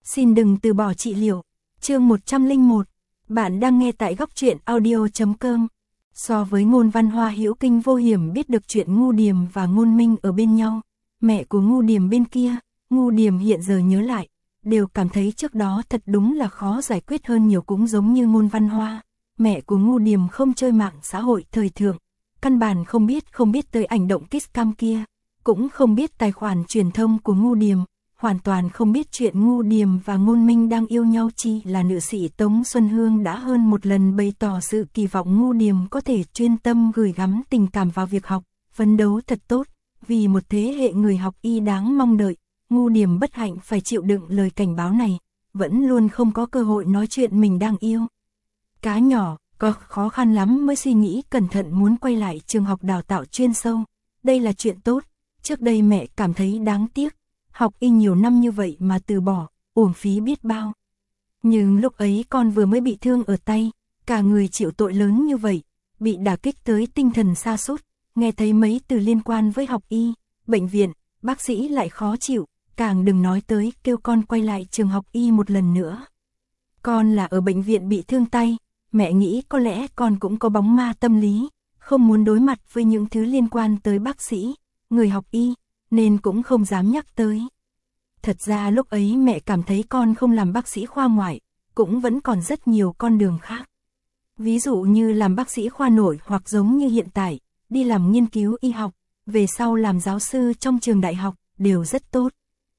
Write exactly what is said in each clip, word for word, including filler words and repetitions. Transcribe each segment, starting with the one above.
Xin đừng từ bỏ trị liệu. Chương một trăm lẻ một. Bạn đang nghe tại góc truyện audio chấm com. So với Ngôn Văn Hoa hữu kinh vô hiểm biết được chuyện Ngu Điềm và Ngôn Minh ở bên nhau, mẹ của Ngu Điềm bên kia, Ngu Điềm hiện giờ nhớ lại, đều cảm thấy trước đó thật đúng là khó giải quyết hơn nhiều. Cũng giống như Ngôn Văn Hoa, mẹ của Ngu Điềm không chơi mạng xã hội thời thượng, căn bản không biết không biết tới ảnh động kiss cam kia, cũng không biết tài khoản truyền thông của Ngu Điềm, hoàn toàn không biết chuyện Ngu Điềm và Ngôn Minh đang yêu nhau. Chỉ là nữ sĩ Tống Xuân Hương đã hơn một lần bày tỏ sự kỳ vọng Ngu Điềm có thể chuyên tâm gửi gắm tình cảm vào việc học, phấn đấu thật tốt, vì một thế hệ người học y đáng mong đợi. Ngu Điềm bất hạnh phải chịu đựng lời cảnh báo này, vẫn luôn không có cơ hội nói chuyện mình đang yêu. Cá nhỏ, có khó khăn lắm mới suy nghĩ cẩn thận muốn quay lại trường học đào tạo chuyên sâu. Đây là chuyện tốt, trước đây mẹ cảm thấy đáng tiếc, học y nhiều năm như vậy mà từ bỏ, uổng phí biết bao. Nhưng lúc ấy con vừa mới bị thương ở tay, cả người chịu tội lớn như vậy, bị đả kích tới tinh thần sa sút, nghe thấy mấy từ liên quan với học y, bệnh viện, bác sĩ lại khó chịu, càng đừng nói tới kêu con quay lại trường học y một lần nữa. Con là ở bệnh viện bị thương tay, mẹ nghĩ có lẽ con cũng có bóng ma tâm lý, không muốn đối mặt với những thứ liên quan tới bác sĩ, người học y, nên cũng không dám nhắc tới. Thật ra lúc ấy mẹ cảm thấy con không làm bác sĩ khoa ngoại, cũng vẫn còn rất nhiều con đường khác. Ví dụ như làm bác sĩ khoa nội hoặc giống như hiện tại, đi làm nghiên cứu y học, về sau làm giáo sư trong trường đại học, đều rất tốt.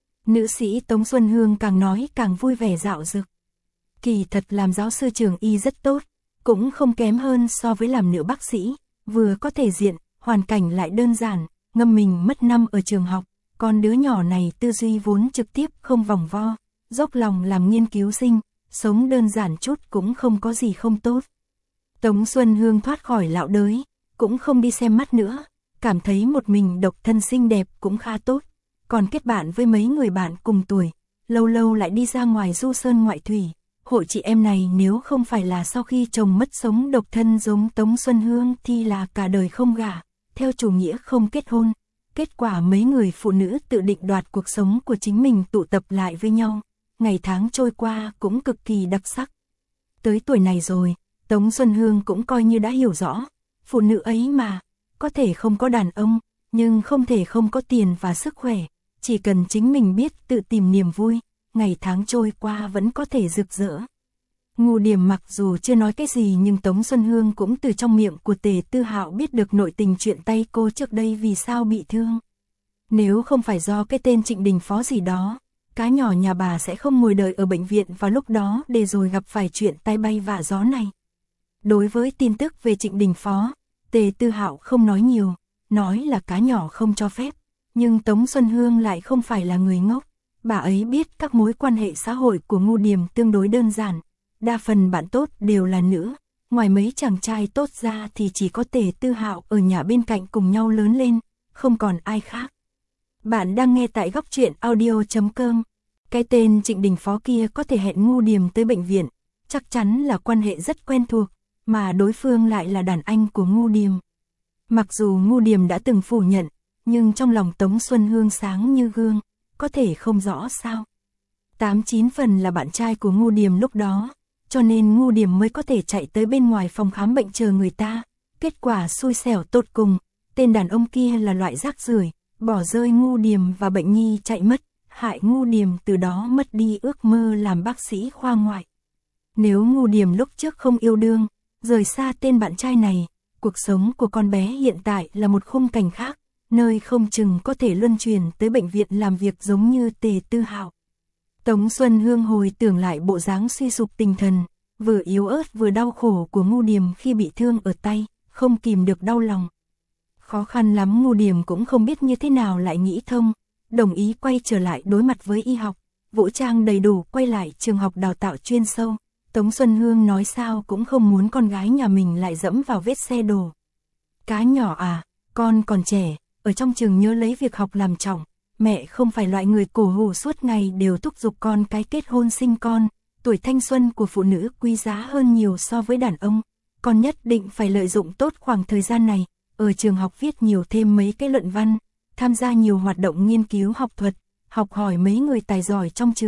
Nữ sĩ Tống Xuân Hương càng nói càng vui vẻ dạo dực. Kỳ thật làm giáo sư trường y rất tốt, cũng không kém hơn so với làm nữ bác sĩ, vừa có thể diện, hoàn cảnh lại đơn giản, ngâm mình mất năm ở trường học, còn đứa nhỏ này tư duy vốn trực tiếp không vòng vo, dốc lòng làm nghiên cứu sinh, sống đơn giản chút cũng không có gì không tốt. Tống Xuân Hương thoát khỏi lão đới, cũng không đi xem mắt nữa, cảm thấy một mình độc thân xinh đẹp cũng khá tốt, còn kết bạn với mấy người bạn cùng tuổi, lâu lâu lại đi ra ngoài du sơn ngoại thủy. Hội chị em này nếu không phải là sau khi chồng mất sống độc thân giống Tống Xuân Hương thì là cả đời không gả, theo chủ nghĩa không kết hôn. Kết quả mấy người phụ nữ tự định đoạt cuộc sống của chính mình tụ tập lại với nhau, ngày tháng trôi qua cũng cực kỳ đặc sắc. Tới tuổi này rồi, Tống Xuân Hương cũng coi như đã hiểu rõ, phụ nữ ấy mà, có thể không có đàn ông, nhưng không thể không có tiền và sức khỏe, chỉ cần chính mình biết tự tìm niềm vui, ngày tháng trôi qua vẫn có thể rực rỡ. Ngu Điềm mặc dù chưa nói cái gì nhưng Tống Xuân Hương cũng từ trong miệng của Tề Tư Hạo biết được nội tình chuyện tay cô trước đây vì sao bị thương. Nếu không phải do cái tên Trịnh Đình Phó gì đó, cá nhỏ nhà bà sẽ không ngồi đợi ở bệnh viện vào lúc đó để rồi gặp phải chuyện tay bay vạ gió này. Đối với tin tức về Trịnh Đình Phó, Tề Tư Hạo không nói nhiều, nói là cá nhỏ không cho phép, nhưng Tống Xuân Hương lại không phải là người ngốc. Bà ấy biết các mối quan hệ xã hội của Ngu Điềm tương đối đơn giản, đa phần bạn tốt đều là nữ, ngoài mấy chàng trai tốt ra thì chỉ có Tề Tư Hạo ở nhà bên cạnh cùng nhau lớn lên, không còn ai khác. Bạn đang nghe tại góc truyện audio chấm com. Cái tên Trịnh Đình Phó kia có thể hẹn Ngu Điềm tới bệnh viện, chắc chắn là quan hệ rất quen thuộc, mà đối phương lại là đàn anh của Ngu Điềm. Mặc dù Ngu Điềm đã từng phủ nhận, nhưng trong lòng Tống Xuân Hương sáng như gương, có thể không rõ sao. Tám chín phần là bạn trai của Ngu Điềm lúc đó, cho nên Ngu Điềm mới có thể chạy tới bên ngoài phòng khám bệnh chờ người ta. Kết quả xui xẻo tột cùng, tên đàn ông kia là loại rác rưởi, bỏ rơi Ngu Điềm và bệnh nhi chạy mất, hại Ngu Điềm từ đó mất đi ước mơ làm bác sĩ khoa ngoại. Nếu Ngu Điềm lúc trước không yêu đương, rời xa tên bạn trai này, cuộc sống của con bé hiện tại là một khung cảnh khác, nơi không chừng có thể luân chuyển tới bệnh viện làm việc giống như Tề Tư Hạo. Tống Xuân Hương hồi tưởng lại bộ dáng suy sụp tinh thần, vừa yếu ớt vừa đau khổ của Ngu Điềm khi bị thương ở tay, không kìm được đau lòng. Khó khăn lắm Ngu Điềm cũng không biết như thế nào lại nghĩ thông, đồng ý quay trở lại đối mặt với y học, vũ trang đầy đủ quay lại trường học đào tạo chuyên sâu. Tống Xuân Hương nói sao cũng không muốn con gái nhà mình lại dẫm vào vết xe đổ. Cá nhỏ à, con còn trẻ, ở trong trường nhớ lấy việc học làm trọng, mẹ không phải loại người cổ hủ suốt ngày đều thúc giục con cái kết hôn sinh con, tuổi thanh xuân của phụ nữ quý giá hơn nhiều so với đàn ông, con nhất định phải lợi dụng tốt khoảng thời gian này, ở trường học viết nhiều thêm mấy cái luận văn, tham gia nhiều hoạt động nghiên cứu học thuật, học hỏi mấy người tài giỏi trong trường,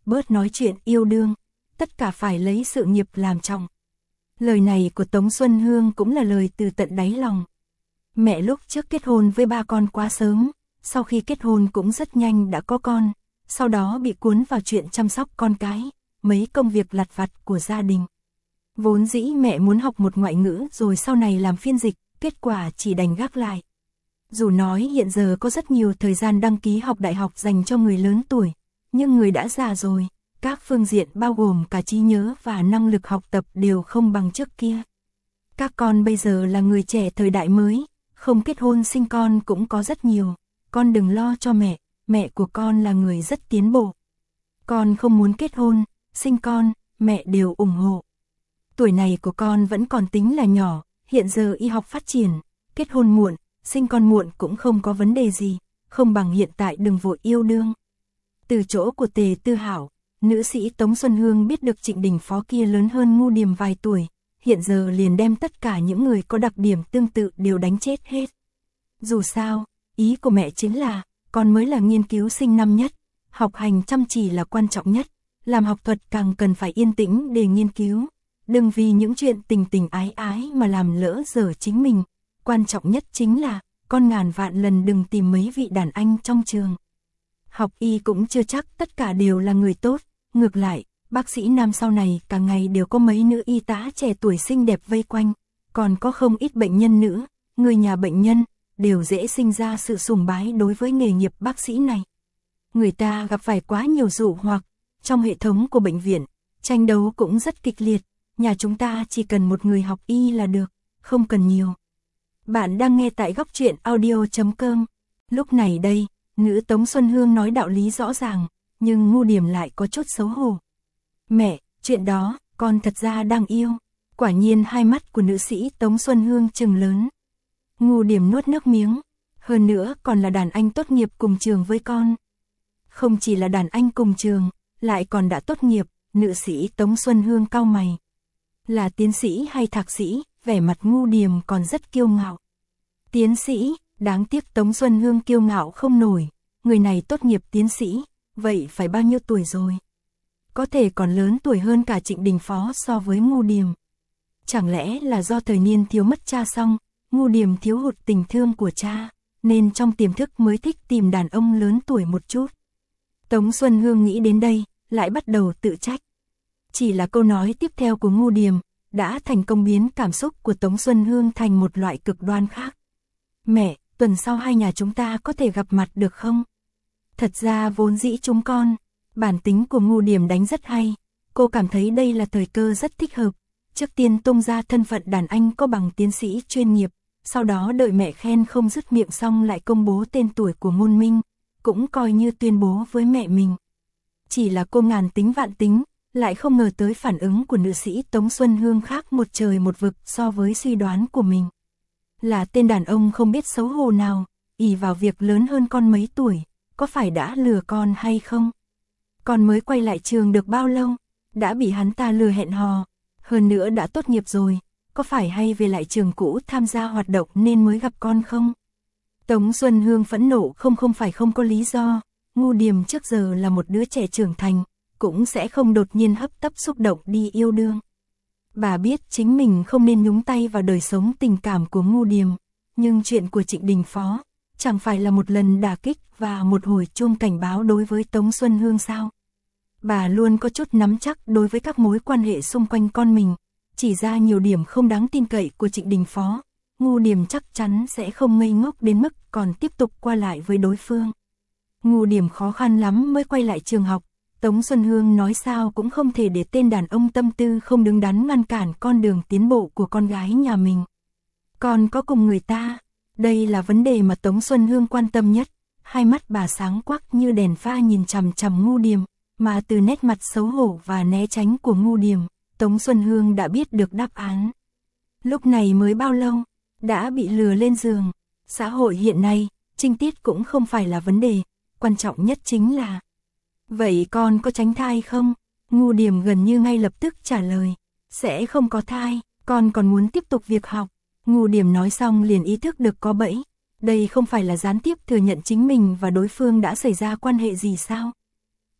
bớt nói chuyện yêu đương, tất cả phải lấy sự nghiệp làm trọng. Lời này của Tống Xuân Hương cũng là lời từ tận đáy lòng. Mẹ lúc trước kết hôn với ba con quá sớm, sau khi kết hôn cũng rất nhanh đã có con, sau đó bị cuốn vào chuyện chăm sóc con cái, mấy công việc lặt vặt của gia đình. Vốn dĩ mẹ muốn học một ngoại ngữ rồi sau này làm phiên dịch, kết quả chỉ đành gác lại. Dù nói hiện giờ có rất nhiều thời gian đăng ký học đại học dành cho người lớn tuổi, nhưng người đã già rồi, các phương diện bao gồm cả trí nhớ và năng lực học tập đều không bằng trước kia. Các con bây giờ là người trẻ thời đại mới, không kết hôn sinh con cũng có rất nhiều, con đừng lo cho mẹ, mẹ của con là người rất tiến bộ. Con không muốn kết hôn, sinh con, mẹ đều ủng hộ. Tuổi này của con vẫn còn tính là nhỏ, hiện giờ y học phát triển, kết hôn muộn, sinh con muộn cũng không có vấn đề gì, không bằng hiện tại đừng vội yêu đương. Từ chỗ của Tề Tư Hảo, nữ sĩ Tống Xuân Hương biết được Trịnh Đình Phó kia lớn hơn Ngu Điềm vài tuổi, hiện giờ liền đem tất cả những người có đặc điểm tương tự đều đánh chết hết. Dù sao, ý của mẹ chính là, con mới là nghiên cứu sinh năm nhất, học hành chăm chỉ là quan trọng nhất, làm học thuật càng cần phải yên tĩnh để nghiên cứu, đừng vì những chuyện tình tình ái ái mà làm lỡ dở chính mình, quan trọng nhất chính là, con ngàn vạn lần đừng tìm mấy vị đàn anh trong trường. Học y cũng chưa chắc tất cả đều là người tốt, ngược lại, bác sĩ nam sau này cả ngày đều có mấy nữ y tá trẻ tuổi xinh đẹp vây quanh, còn có không ít bệnh nhân nữ, người nhà bệnh nhân, đều dễ sinh ra sự sùng bái đối với nghề nghiệp bác sĩ này. Người ta gặp phải quá nhiều dụ hoặc, trong hệ thống của bệnh viện, tranh đấu cũng rất kịch liệt, nhà chúng ta chỉ cần một người học y là được, không cần nhiều. Bạn đang nghe tại góc truyện audio chấm com. Lúc này đây, nữ Tống Xuân Hương nói đạo lý rõ ràng, nhưng Ngu Điềm lại có chút xấu hổ. Mẹ, chuyện đó, con thật ra đang yêu. Quả nhiên hai mắt của nữ sĩ Tống Xuân Hương trừng lớn. Ngu Điềm nuốt nước miếng, hơn nữa còn là đàn anh tốt nghiệp cùng trường với con. Không chỉ là đàn anh cùng trường, lại còn đã tốt nghiệp, nữ sĩ Tống Xuân Hương cau mày. Là tiến sĩ hay thạc sĩ, vẻ mặt Ngu Điềm còn rất kiêu ngạo. Tiến sĩ, đáng tiếc Tống Xuân Hương kiêu ngạo không nổi, người này tốt nghiệp tiến sĩ, vậy phải bao nhiêu tuổi rồi? Có thể còn lớn tuổi hơn cả Trịnh Đình Phó so với Ngu Điềm. Chẳng lẽ là do thời niên thiếu mất cha xong, Ngu Điềm thiếu hụt tình thương của cha, nên trong tiềm thức mới thích tìm đàn ông lớn tuổi một chút. Tống Xuân Hương nghĩ đến đây, lại bắt đầu tự trách. Chỉ là câu nói tiếp theo của Ngu Điềm, đã thành công biến cảm xúc của Tống Xuân Hương thành một loại cực đoan khác. Mẹ, tuần sau hai nhà chúng ta có thể gặp mặt được không? Thật ra vốn dĩ chúng con, bản tính của Ngu Điềm đánh rất hay, cô cảm thấy đây là thời cơ rất thích hợp. Trước tiên tung ra thân phận đàn anh có bằng tiến sĩ chuyên nghiệp, sau đó đợi mẹ khen không dứt miệng xong lại công bố tên tuổi của Ngôn Minh, cũng coi như tuyên bố với mẹ mình. Chỉ là cô ngàn tính vạn tính, lại không ngờ tới phản ứng của nữ sĩ Tống Xuân Hương khác một trời một vực so với suy đoán của mình. Là tên đàn ông không biết xấu hổ nào, ỷ vào việc lớn hơn con mấy tuổi, có phải đã lừa con hay không? Con mới quay lại trường được bao lâu, đã bị hắn ta lừa hẹn hò, hơn nữa đã tốt nghiệp rồi, có phải hay về lại trường cũ tham gia hoạt động nên mới gặp con không? Tống Xuân Hương phẫn nộ không không phải không có lý do, Ngu Điềm trước giờ là một đứa trẻ trưởng thành, cũng sẽ không đột nhiên hấp tấp xúc động đi yêu đương. Bà biết chính mình không nên nhúng tay vào đời sống tình cảm của Ngu Điềm, nhưng chuyện của Trịnh Đình Phó, chẳng phải là một lần đả kích và một hồi chuông cảnh báo đối với Tống Xuân Hương sao? Bà luôn có chút nắm chắc đối với các mối quan hệ xung quanh con mình, chỉ ra nhiều điểm không đáng tin cậy của Trịnh Đình Phó, Ngu Điềm chắc chắn sẽ không ngây ngốc đến mức còn tiếp tục qua lại với đối phương. Ngu Điềm khó khăn lắm mới quay lại trường học, Tống Xuân Hương nói sao cũng không thể để tên đàn ông tâm tư không đứng đắn ngăn cản con đường tiến bộ của con gái nhà mình. Còn có cùng người ta, đây là vấn đề mà Tống Xuân Hương quan tâm nhất, hai mắt bà sáng quắc như đèn pha nhìn chằm chằm Ngu Điềm, mà từ nét mặt xấu hổ và né tránh của Ngu Điềm, Tống Xuân Hương đã biết được đáp án. Lúc này mới bao lâu, đã bị lừa lên giường, xã hội hiện nay, trinh tiết cũng không phải là vấn đề, quan trọng nhất chính là vậy con có tránh thai không? Ngu Điềm gần như ngay lập tức trả lời, sẽ không có thai, con còn muốn tiếp tục việc học. Ngu Điềm nói xong liền ý thức được có bẫy, đây không phải là gián tiếp thừa nhận chính mình và đối phương đã xảy ra quan hệ gì sao?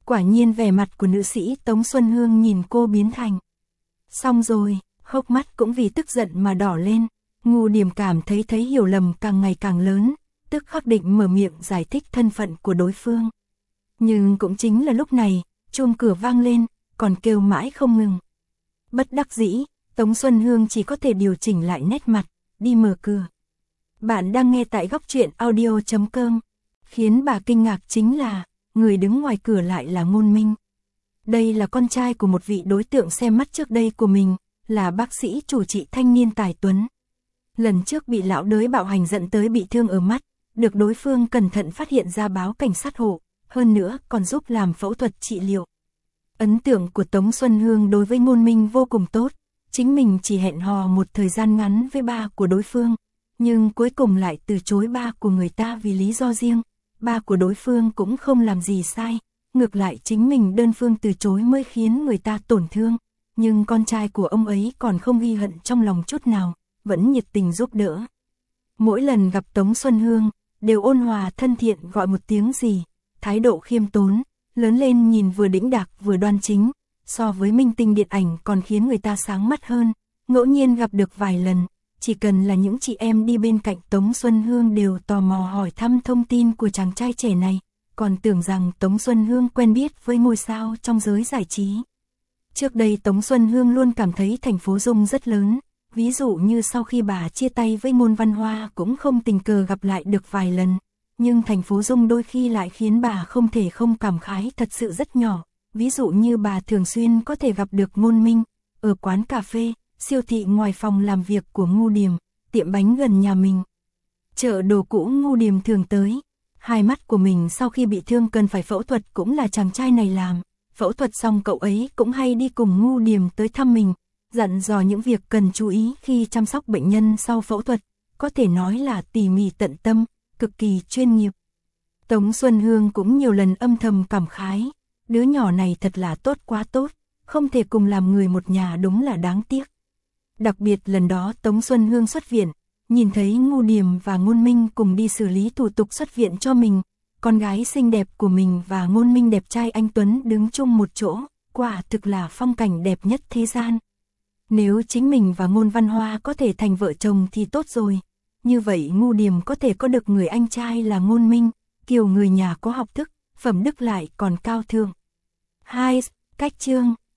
Quả nhiên vẻ mặt của nữ sĩ Tống Xuân Hương nhìn cô biến thành. Xong rồi, hốc mắt cũng vì tức giận mà đỏ lên. Ngu Điềm cảm thấy thấy hiểu lầm càng ngày càng lớn, tức khắc định mở miệng giải thích thân phận của đối phương. Nhưng cũng chính là lúc này, chuông cửa vang lên, còn kêu mãi không ngừng. Bất đắc dĩ, Tống Xuân Hương chỉ có thể điều chỉnh lại nét mặt, đi mở cửa. Bạn đang nghe tại góc truyện audio chấm com. Khiến bà kinh ngạc chính là, người đứng ngoài cửa lại là Ngôn Minh. Đây là con trai của một vị đối tượng xem mắt trước đây của mình, là bác sĩ chủ trị thanh niên tài tuấn. Lần trước bị lão đới bạo hành dẫn tới bị thương ở mắt, được đối phương cẩn thận phát hiện ra báo cảnh sát hộ, hơn nữa còn giúp làm phẫu thuật trị liệu. Ấn tượng của Tống Xuân Hương đối với Ngôn Minh vô cùng tốt, chính mình chỉ hẹn hò một thời gian ngắn với ba của đối phương, nhưng cuối cùng lại từ chối ba của người ta vì lý do riêng. Ba của đối phương cũng không làm gì sai, ngược lại chính mình đơn phương từ chối mới khiến người ta tổn thương, nhưng con trai của ông ấy còn không ghi hận trong lòng chút nào, vẫn nhiệt tình giúp đỡ. Mỗi lần gặp Tống Xuân Hương, đều ôn hòa thân thiện gọi một tiếng gì, thái độ khiêm tốn, lớn lên nhìn vừa đĩnh đạc vừa đoan chính, so với minh tinh điện ảnh còn khiến người ta sáng mắt hơn. Ngẫu nhiên gặp được vài lần, chỉ cần là những chị em đi bên cạnh Tống Xuân Hương đều tò mò hỏi thăm thông tin của chàng trai trẻ này, còn tưởng rằng Tống Xuân Hương quen biết với ngôi sao trong giới giải trí. Trước đây Tống Xuân Hương luôn cảm thấy thành phố Dung rất lớn, ví dụ như sau khi bà chia tay với Ngôn Văn Hoa cũng không tình cờ gặp lại được vài lần, nhưng thành phố Dung đôi khi lại khiến bà không thể không cảm khái thật sự rất nhỏ, ví dụ như bà thường xuyên có thể gặp được Ngôn Minh, ở quán cà phê, siêu thị ngoài phòng làm việc của Ngu Điềm, tiệm bánh gần nhà mình. Chợ đồ cũ Ngu Điềm thường tới. Hai mắt của mình sau khi bị thương cần phải phẫu thuật cũng là chàng trai này làm. Phẫu thuật xong cậu ấy cũng hay đi cùng Ngu Điềm tới thăm mình, dặn dò những việc cần chú ý khi chăm sóc bệnh nhân sau phẫu thuật, có thể nói là tỉ mỉ tận tâm, cực kỳ chuyên nghiệp. Tống Xuân Hương cũng nhiều lần âm thầm cảm khái, đứa nhỏ này thật là tốt quá tốt, không thể cùng làm người một nhà đúng là đáng tiếc. Đặc biệt lần đó Tống Xuân Hương xuất viện, nhìn thấy Ngu Điềm và Ngôn Minh cùng đi xử lý thủ tục xuất viện cho mình, con gái xinh đẹp của mình và Ngôn Minh đẹp trai anh Tuấn đứng chung một chỗ, quả thực là phong cảnh đẹp nhất thế gian. Nếu chính mình và Ngôn Văn Hoa có thể thành vợ chồng thì tốt rồi, như vậy Ngu Điềm có thể có được người anh trai là Ngôn Minh, kiểu người nhà có học thức, phẩm đức lại còn cao thượng. hai. Cách chương